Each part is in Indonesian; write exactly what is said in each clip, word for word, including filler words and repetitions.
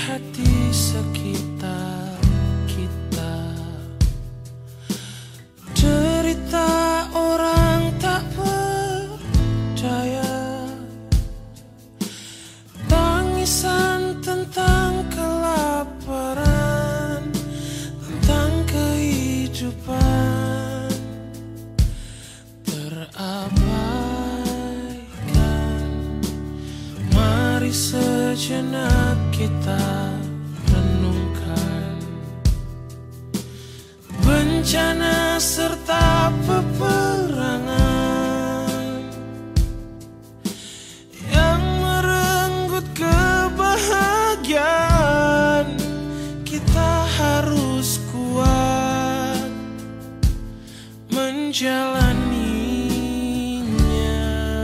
hati sekitar kita. Derita orang tak berdaya, tangisan tentang kelaparan, tentang kehidupan terabaikan. Mari sejenak kita renungkan bencana serta peperangan yang merenggut kebahagiaan. Kita harus kuat menjalaninya.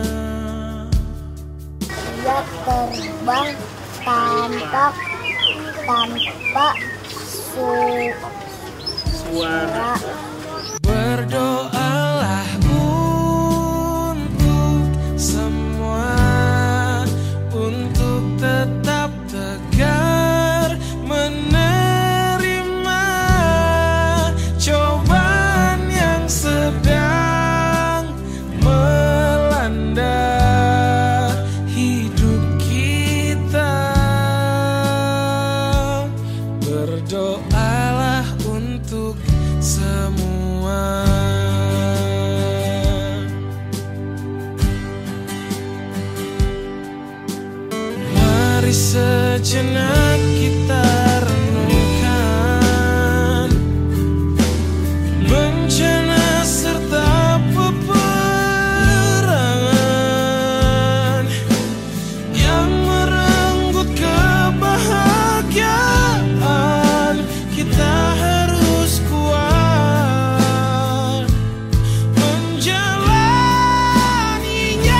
Dia terbang tanpa tanpa su suara. Berdoalah untuk semua, untuk tetap tegar menerima cobaan yang sedang melanda hidup kita. Berdoalah untuk semua. Mari sejenak kita renungkan bencana serta peperangan yang merenggut kebahagiaan. Kita harus kuat menjalaninya.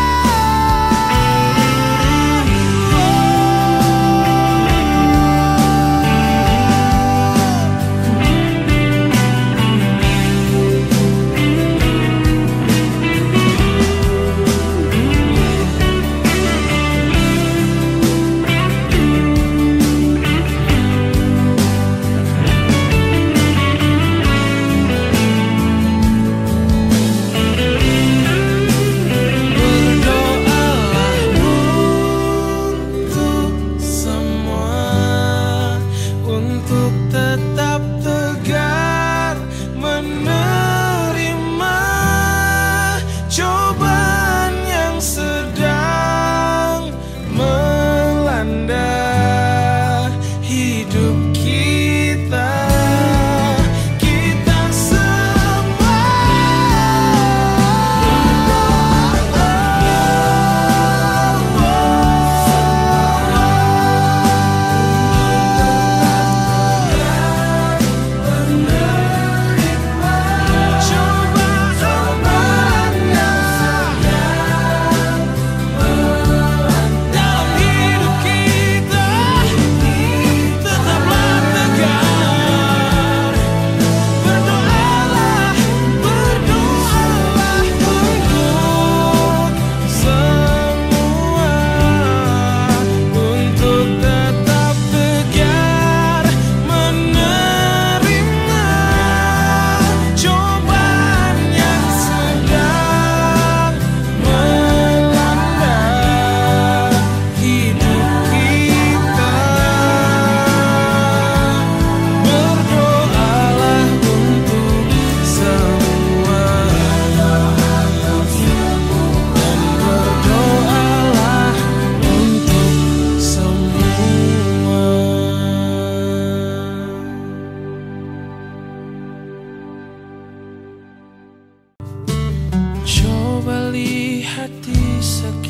Coba lihat di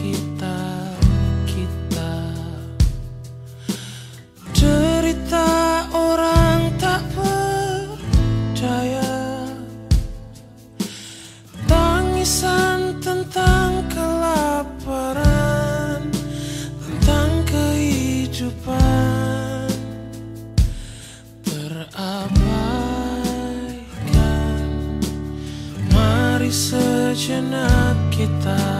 sekitar kita. Derita orang tak berdaya, tangisan tentang kelaparan, tentang kehidupan terabaikan. Mari sejenak kita